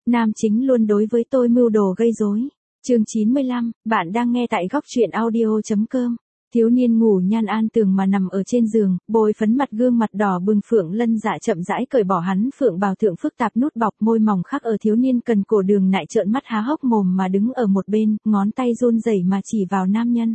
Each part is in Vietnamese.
Nam chính luôn đối với tôi mưu đồ gây rối. Chương 95, bạn đang nghe tại góc truyện audio.com. Thiếu niên ngủ nhan an tường mà nằm ở trên giường, bôi phấn mặt gương mặt đỏ bừng. Phượng Lân Dạ chậm rãi cởi bỏ hắn phượng bào thượng phức tạp nút bọc, môi mỏng khắc ở thiếu niên cần cổ. Đường Nại trợn mắt há hốc mồm mà đứng ở một bên, ngón tay run rẩy mà chỉ vào nam nhân.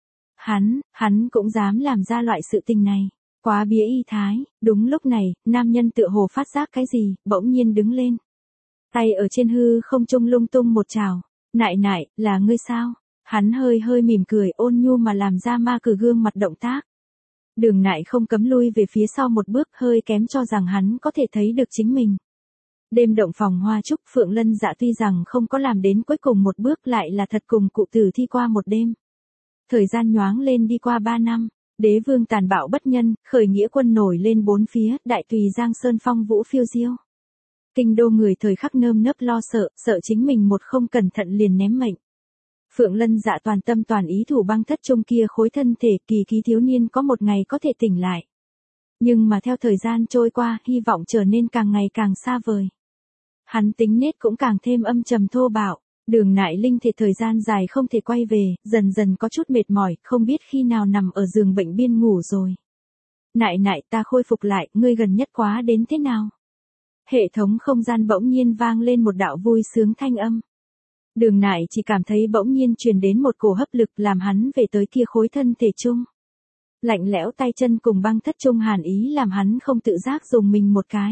Hắn cũng dám làm ra loại sự tình này. Quá bía y thái. Đúng lúc này, nam nhân tựa hồ phát giác cái gì, bỗng nhiên đứng lên. Tay ở trên hư không trung lung tung một trào. Nại, là ngươi sao? Hắn hơi mỉm cười, ôn nhu mà làm ra ma cử gương mặt động tác. Đường Nại không cấm lui về phía sau một bước, hơi kém cho rằng hắn có thể thấy được chính mình. Đêm động phòng hoa trúc, Phượng Lân Dạ tuy rằng không có làm đến cuối cùng một bước, lại là thật cùng cụ tử thi qua một đêm. Thời gian nhoáng lên đi qua 3 năm, đế vương tàn bạo bất nhân, khởi nghĩa quân nổi lên bốn phía, đại tùy Giang Sơn phong vũ phiêu diêu. Kinh đô người thời khắc nơm nớp lo sợ chính mình một không cẩn thận liền ném mệnh. Phượng Lân Dạ toàn tâm toàn ý thủ băng thất trung kia khối thân thể, kỳ ký thiếu niên có một ngày có thể tỉnh lại. Nhưng mà theo thời gian trôi qua, hy vọng trở nên càng ngày càng xa vời. Hắn tính nết cũng càng thêm âm trầm thô bạo. Đường Nại linh thể thời gian dài không thể quay về, dần có chút mệt mỏi, không biết khi nào nằm ở giường bệnh biên ngủ rồi. Nại, ta khôi phục lại, ngươi gần nhất quá đến thế nào? Hệ thống không gian bỗng nhiên vang lên một đạo vui sướng thanh âm. Đường Nại chỉ cảm thấy bỗng nhiên truyền đến một cổ hấp lực, làm hắn về tới kia khối thân thể chung. Lạnh lẽo tay chân cùng băng thất trung hàn ý làm hắn không tự giác dùng mình một cái.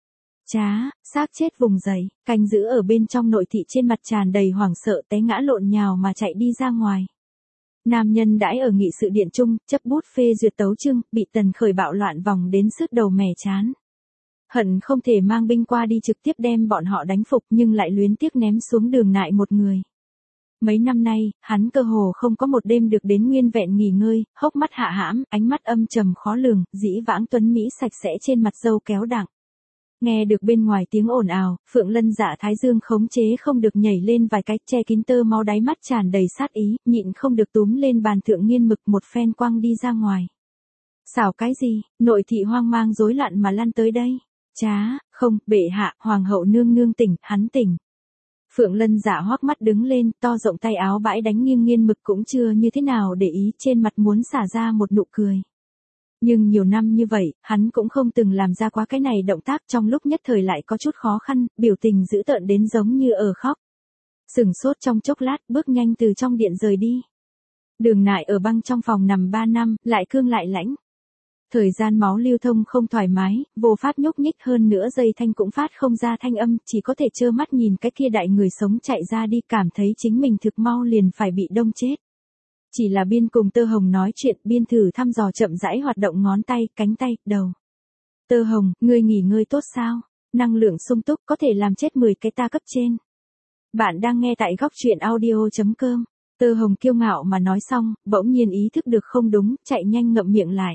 Xác chết vùng dậy, canh giữ ở bên trong nội thị trên mặt tràn đầy hoảng sợ, té ngã lộn nhào mà chạy đi ra ngoài. Nam nhân đãi ở nghị sự điện chung, chấp bút phê duyệt tấu chương, bị Tần Khởi bạo loạn vòng đến sứt đầu mẻ chán. Hận không thể mang binh qua đi trực tiếp đem bọn họ đánh phục, nhưng lại luyến tiếc ném xuống Đường Nại một người. Mấy năm nay, hắn cơ hồ không có một đêm được đến nguyên vẹn nghỉ ngơi, hốc mắt hạ hãm, ánh mắt âm trầm khó lường, dĩ vãng tuấn mỹ sạch sẽ trên mặt râu kéo đặng. Nghe được bên ngoài tiếng ồn ào, Phượng Lân Dạ thái dương khống chế không được nhảy lên vài cái, che kín tơ máu, đáy mắt tràn đầy sát ý, nhịn không được túm lên bàn thượng nghiên mực một phen quăng đi ra ngoài. Xảo cái gì? Nội thị hoang mang rối loạn mà lăn tới đây. Không, bệ hạ, hoàng hậu nương nương tỉnh, hắn tỉnh. Phượng Lân Dạ hoắc mắt đứng lên, to rộng tay áo bãi đánh nghiêng nghiên mực cũng chưa như thế nào để ý, trên mặt muốn xả ra một nụ cười. Nhưng nhiều năm như vậy, hắn cũng không từng làm ra quá cái này động tác, trong lúc nhất thời lại có chút khó khăn, biểu tình dữ tợn đến giống như ở khóc. Sừng sốt trong chốc lát, bước nhanh từ trong điện rời đi. Đường Nại ở băng trong phòng nằm 3 năm, lại cương lại lãnh. Thời gian máu lưu thông không thoải mái, vô pháp nhúc nhích, hơn nữa dây thanh cũng phát không ra thanh âm, chỉ có thể trơ mắt nhìn cái kia đại người sống chạy ra đi, cảm thấy chính mình thực mau liền phải bị đông chết. Chỉ là biên cùng Tơ Hồng nói chuyện, biên thử thăm dò chậm rãi hoạt động ngón tay, cánh tay, đầu. Tơ Hồng, ngươi nghỉ ngơi tốt sao? Năng lượng sung túc có thể làm chết 10 cái ta cấp trên. Bạn đang nghe tại góc truyện audio.com. Tơ Hồng kiêu ngạo mà nói xong, bỗng nhiên ý thức được không đúng, chạy nhanh ngậm miệng lại.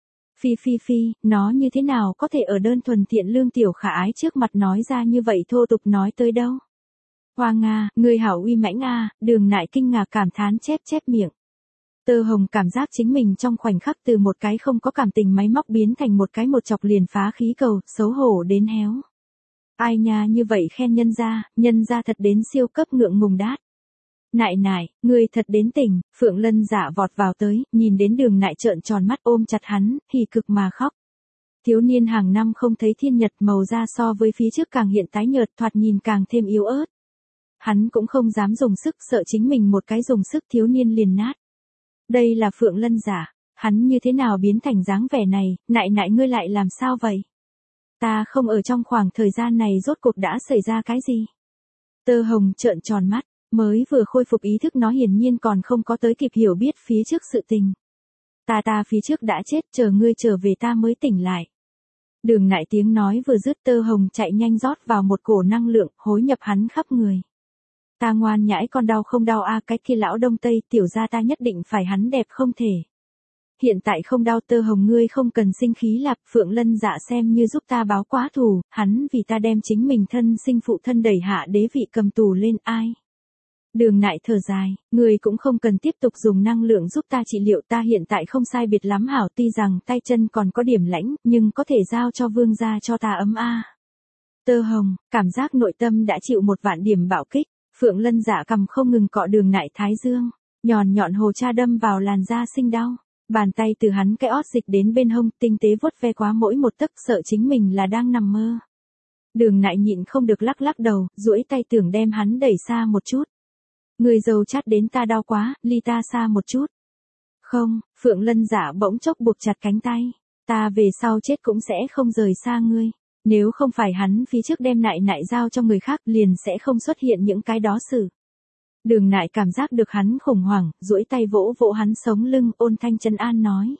Phi, nó như thế nào có thể ở đơn thuần thiện lương tiểu khả ái trước mặt nói ra như vậy thô tục nói tới đâu? Hoa Nga, ngươi hảo uy mãnh a, Đường Nại kinh ngạc cảm thán chép miệng. Tơ Hồng cảm giác chính mình trong khoảnh khắc từ một cái không có cảm tình máy móc biến thành một cái một chọc liền phá khí cầu, xấu hổ đến héo. Ai nha, như vậy khen nhân ra thật đến siêu cấp ngượng ngùng đát. Nại, ngươi thật đến tỉnh. Phượng Lân Dạ vọt vào tới, nhìn đến Đường Nại trợn tròn mắt ôm chặt hắn, hỉ cực mà khóc. Thiếu niên hàng năm không thấy thiên nhật, màu da so với phía trước càng hiện tái nhợt, thoạt nhìn càng thêm yếu ớt. Hắn cũng không dám dùng sức, sợ chính mình một cái dùng sức thiếu niên liền nát. Đây là Phượng Lân Dạ, hắn như thế nào biến thành dáng vẻ này? Nại, ngươi lại làm sao vậy? Ta không ở trong khoảng thời gian này rốt cuộc đã xảy ra cái gì? Tơ Hồng trợn tròn mắt, mới vừa khôi phục ý thức, nó hiển nhiên còn không có tới kịp hiểu biết phía trước sự tình. Ta phía trước đã chết, chờ ngươi trở về ta mới tỉnh lại. Đường Nại tiếng nói vừa dứt, Tơ Hồng chạy nhanh rót vào một cổ năng lượng, hối nhập hắn khắp người. Ta ngoan nhãi con, đau không đau a? Cái kia lão đông tây, tiểu gia ta nhất định phải hắn đẹp không thể. Hiện tại không đau. Tơ Hồng, ngươi không cần sinh khí lạp, Phượng Lân Dạ xem như giúp ta báo quá thù, hắn vì ta đem chính mình thân sinh phụ thân đẩy hạ đế vị cầm tù lên, ai? Đường Nại thở dài, ngươi cũng không cần tiếp tục dùng năng lượng giúp ta trị liệu, ta hiện tại không sai biệt lắm hảo, tuy rằng tay chân còn có điểm lãnh, nhưng có thể giao cho vương gia cho ta ấm a. Tơ hồng, cảm giác nội tâm đã chịu một vạn điểm bạo kích, Phượng Lân Dạ cầm không ngừng cọ Đường Nại thái dương, nhọn nhọn hồ cha đâm vào làn da sinh đau. Bàn tay từ hắn cái ót dịch đến bên hông, tinh tế vuốt ve quá mỗi một tấc, sợ chính mình là đang nằm mơ. Đường Nại nhịn không được lắc lắc đầu, duỗi tay tưởng đem hắn đẩy xa một chút. Người dâu chát đến ta đau quá, ly ta xa một chút. Không, Phượng Lân Dạ bỗng chốc buộc chặt cánh tay. Ta về sau chết cũng sẽ không rời xa ngươi. Nếu không phải hắn phía trước đem Nại Nại giao cho người khác liền sẽ không xuất hiện những cái đó sự. Đường Nại cảm giác được hắn khủng hoảng, duỗi tay vỗ vỗ hắn sống lưng, ôn thanh trấn an nói.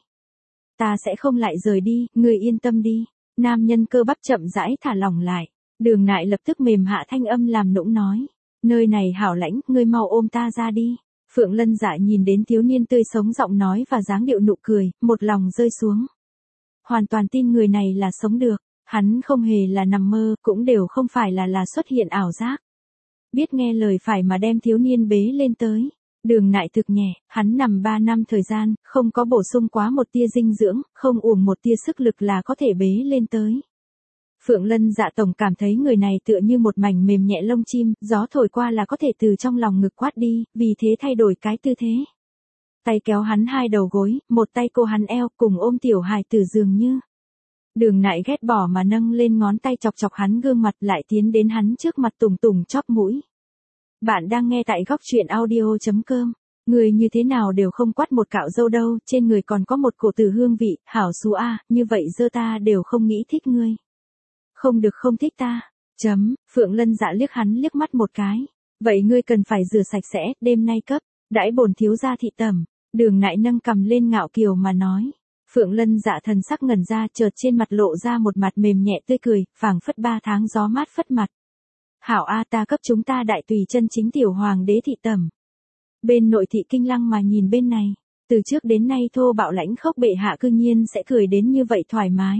Ta sẽ không lại rời đi, ngươi yên tâm đi. Nam nhân cơ bắp chậm rãi thả lỏng lại. Đường Nại lập tức mềm hạ thanh âm làm nũng nói. Nơi này hảo lãnh, ngươi mau ôm ta ra đi. Phượng Lân Dạ nhìn đến thiếu niên tươi sống giọng nói và dáng điệu nụ cười, một lòng rơi xuống. Hoàn toàn tin người này là sống được, hắn không hề là nằm mơ, cũng đều không phải là xuất hiện ảo giác. Biết nghe lời phải mà đem thiếu niên bế lên tới. Đường Nại thực nhẹ, hắn nằm 3 năm thời gian, không có bổ sung quá một tia dinh dưỡng, không uổng một tia sức lực là có thể bế lên tới. Phượng Lân Dạ tổng cảm thấy người này tựa như một mảnh mềm nhẹ lông chim, gió thổi qua là có thể từ trong lòng ngực quát đi, vì thế thay đổi cái tư thế. Tay kéo hắn hai đầu gối, một tay cô hắn eo, cùng ôm tiểu hài tử dường như. Đường Nại ghét bỏ mà nâng lên ngón tay chọc chọc hắn gương mặt, lại tiến đến hắn trước mặt tùng tùng chóp mũi. Bạn đang nghe tại góc truyện audio.com. Người như thế nào đều không quát một cạo râu đâu, trên người còn có một cổ tử hương vị, hảo xú a, như vậy dơ ta đều không nghĩ thích ngươi. Không được không thích ta. Phượng Lân Dạ liếc hắn liếc mắt một cái. Vậy ngươi cần phải rửa sạch sẽ, đêm nay cấp, đãi bổn thiếu gia thị tẩm. Đường Nại nâng cầm lên ngạo kiều mà nói. Phượng Lân Dạ thần sắc ngẩn ra, chợt trên mặt lộ ra một mặt mềm nhẹ tươi cười, phảng phất 3 tháng gió mát phất mặt. Hảo a, ta cấp chúng ta đại tùy chân chính tiểu hoàng đế thị tẩm. Bên nội thị kinh lăng mà nhìn bên này, từ trước đến nay thô bạo lãnh khốc bệ hạ cư nhiên sẽ cười đến như vậy thoải mái.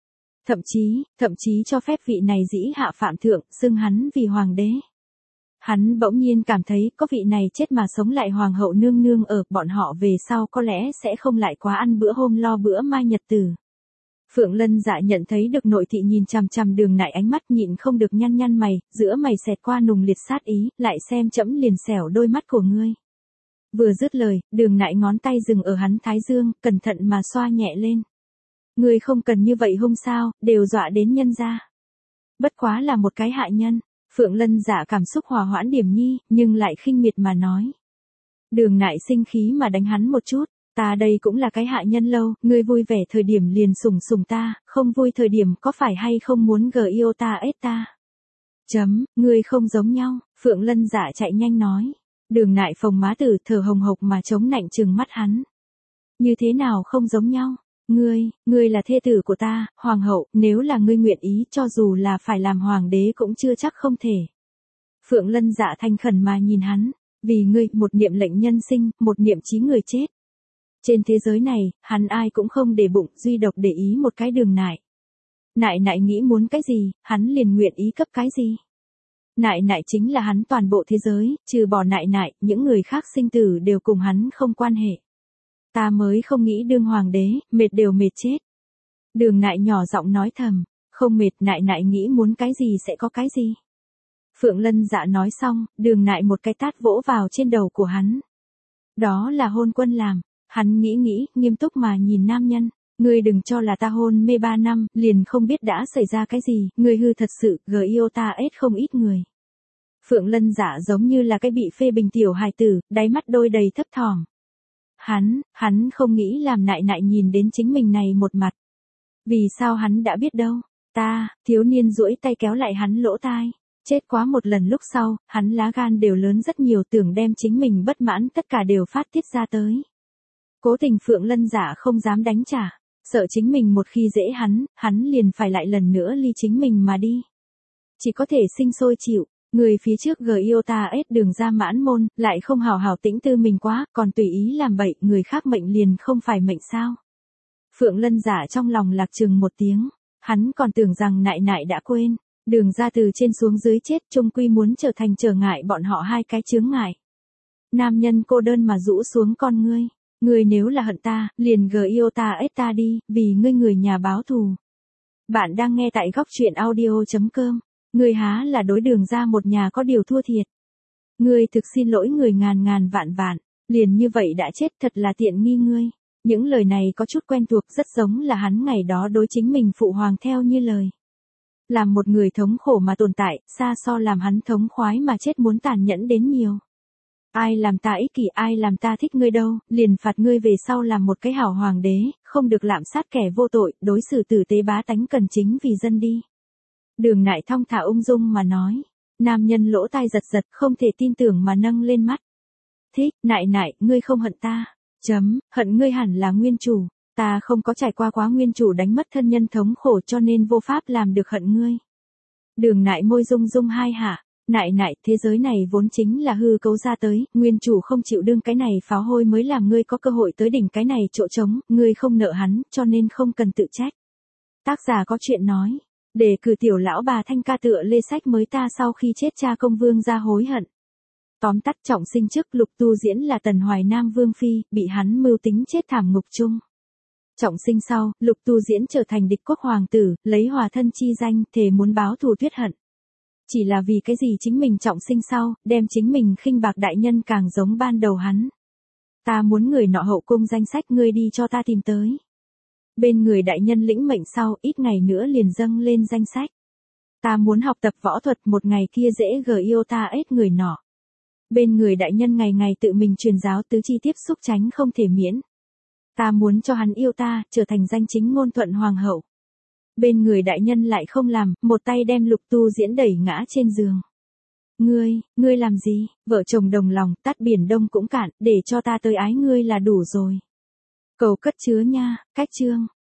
Thậm chí cho phép vị này dĩ hạ phạm thượng, xưng hắn vì hoàng đế. Hắn bỗng nhiên cảm thấy có vị này chết mà sống lại hoàng hậu nương nương ở, bọn họ về sau có lẽ sẽ không lại quá ăn bữa hôm lo bữa mai nhật tử. Phượng Lân Dạ nhận thấy được nội thị nhìn chằm chằm Đường Nại ánh mắt nhịn không được nhăn nhăn mày, giữa mày xẹt qua nùng liệt sát ý, lại xem trẫm liền xẻo đôi mắt của ngươi. Vừa dứt lời, Đường Nại ngón tay dừng ở hắn thái dương, cẩn thận mà xoa nhẹ lên. Ngươi không cần như vậy hông sao, đều dọa đến nhân gia. Bất quá là một cái hạ nhân. Phượng Lân Dạ cảm xúc hòa hoãn điểm nhi, nhưng lại khinh miệt mà nói. Đường Nại sinh khí mà đánh hắn một chút. Ta đây cũng là cái hạ nhân lâu, ngươi vui vẻ thời điểm liền sủng sủng ta, không vui thời điểm có phải hay không muốn yêu ta ết ta. Ngươi không giống nhau, Phượng Lân Dạ chạy nhanh nói. Đường Nại phồng má tử thở hồng hộc mà chống nạnh trừng mắt hắn. Như thế nào không giống nhau? Ngươi là thê tử của ta, hoàng hậu, nếu là ngươi nguyện ý cho dù là phải làm hoàng đế cũng chưa chắc không thể. Phượng Lân Dạ thành khẩn mà nhìn hắn, vì ngươi, một niệm lệnh nhân sinh, một niệm chí người chết. Trên thế giới này, hắn ai cũng không để bụng, duy độc để ý một cái Đường Nại. Nại Nại nghĩ muốn cái gì, hắn liền nguyện ý cấp cái gì. Nại Nại chính là hắn toàn bộ thế giới, trừ bỏ Nại Nại, những người khác sinh tử đều cùng hắn không quan hệ. Ta mới không nghĩ đương hoàng đế, mệt đều mệt chết. Đường Nại nhỏ giọng nói thầm, không mệt, Nại Nại nghĩ muốn cái gì sẽ có cái gì. Phượng Lân Dạ nói xong, Đường Nại một cái tát vỗ vào trên đầu của hắn. Đó là hôn quân làm, hắn nghĩ, nghiêm túc mà nhìn nam nhân. Ngươi đừng cho là ta hôn mê 3 năm, liền không biết đã xảy ra cái gì, ngươi hư thật sự, yêu ta ết không ít người. Phượng Lân Dạ giống như là cái bị phê bình tiểu hài tử, đáy mắt đôi đầy thấp thỏm. Hắn không nghĩ làm Nại Nại nhìn đến chính mình này một mặt. Vì sao hắn đã biết đâu? Thiếu niên duỗi tay kéo lại hắn lỗ tai. Chết quá một lần lúc sau, hắn lá gan đều lớn rất nhiều, tưởng đem chính mình bất mãn tất cả đều phát tiết ra tới. Cố tình Phượng Lân Dạ không dám đánh trả, sợ chính mình một khi dễ hắn liền phải lại lần nữa ly chính mình mà đi. Chỉ có thể sinh sôi chịu. Người phía trước yêu ta ết Đường ra mãn môn, lại không hào hào tĩnh tư mình quá, còn tùy ý làm bậy, người khác mệnh liền không phải mệnh sao. Phượng Lân Dạ trong lòng lạc chừng một tiếng, hắn còn tưởng rằng Nại Nại đã quên, Đường ra từ trên xuống dưới chết chung quy muốn trở thành trở ngại bọn họ hai cái chướng ngại. Nam nhân cô đơn mà rũ xuống con ngươi nếu là hận ta, liền yêu ta ết ta đi, vì ngươi người nhà báo thù. Bạn đang nghe tại góc truyện audio.com. Ngươi há là đối Đường ra một nhà có điều thua thiệt. Ngươi thực xin lỗi người ngàn ngàn vạn vạn, liền như vậy đã chết thật là tiện nghi ngươi. Những lời này có chút quen thuộc, rất giống là hắn ngày đó đối chính mình phụ hoàng theo như lời. Làm một người thống khổ mà tồn tại, xa so làm hắn thống khoái mà chết muốn tàn nhẫn đến nhiều. Ai làm ta ích kỷ, ai làm ta thích ngươi đâu, liền phạt ngươi về sau làm một cái hảo hoàng đế, không được lạm sát kẻ vô tội, đối xử tử tế bá tánh cần chính vì dân đi. Đường Nại thong thả ung dung mà nói. Nam nhân lỗ tai giật giật, không thể tin tưởng mà nâng lên mắt. Thích, Nại, ngươi không hận ta. Hận ngươi hẳn là nguyên chủ. Ta không có trải qua quá nguyên chủ đánh mất thân nhân thống khổ cho nên vô pháp làm được hận ngươi. Đường Nại môi rung rung hai hạ. Nại, thế giới này vốn chính là hư cấu ra tới, nguyên chủ không chịu đương cái này pháo hôi mới làm ngươi có cơ hội tới đỉnh cái này chỗ trống, ngươi không nợ hắn, cho nên không cần tự trách. Tác giả có chuyện nói. Để cử tiểu lão bà Thanh ca tựa lê sách mới ta sau khi chết cha công vương ra hối hận. Tóm tắt Trọng Sinh trước Lục Tu Diễn là Tần Hoài Nam vương phi, bị hắn mưu tính chết thảm ngục chung. Trọng Sinh sau, Lục Tu Diễn trở thành địch quốc hoàng tử, lấy hòa thân chi danh, thề muốn báo thù tuyết hận. Chỉ là vì cái gì chính mình Trọng Sinh sau, đem chính mình khinh bạc đại nhân càng giống ban đầu hắn. Ta muốn người nọ hậu cung danh sách ngươi đi cho ta tìm tới. Bên người đại nhân lĩnh mệnh sau, ít ngày nữa liền dâng lên danh sách. Ta muốn học tập võ thuật, một ngày kia dễ yêu ta ết người nọ. Bên người đại nhân ngày ngày tự mình truyền giáo tứ chi tiếp xúc tránh không thể miễn. Ta muốn cho hắn yêu ta, trở thành danh chính ngôn thuận hoàng hậu. Bên người đại nhân lại không làm, một tay đem Lục Tu Diễn đẩy ngã trên giường. Ngươi làm gì, vợ chồng đồng lòng, tát biển đông cũng cạn, để cho ta tới ái ngươi là đủ rồi. Cầu cất chứa nha, cách chương.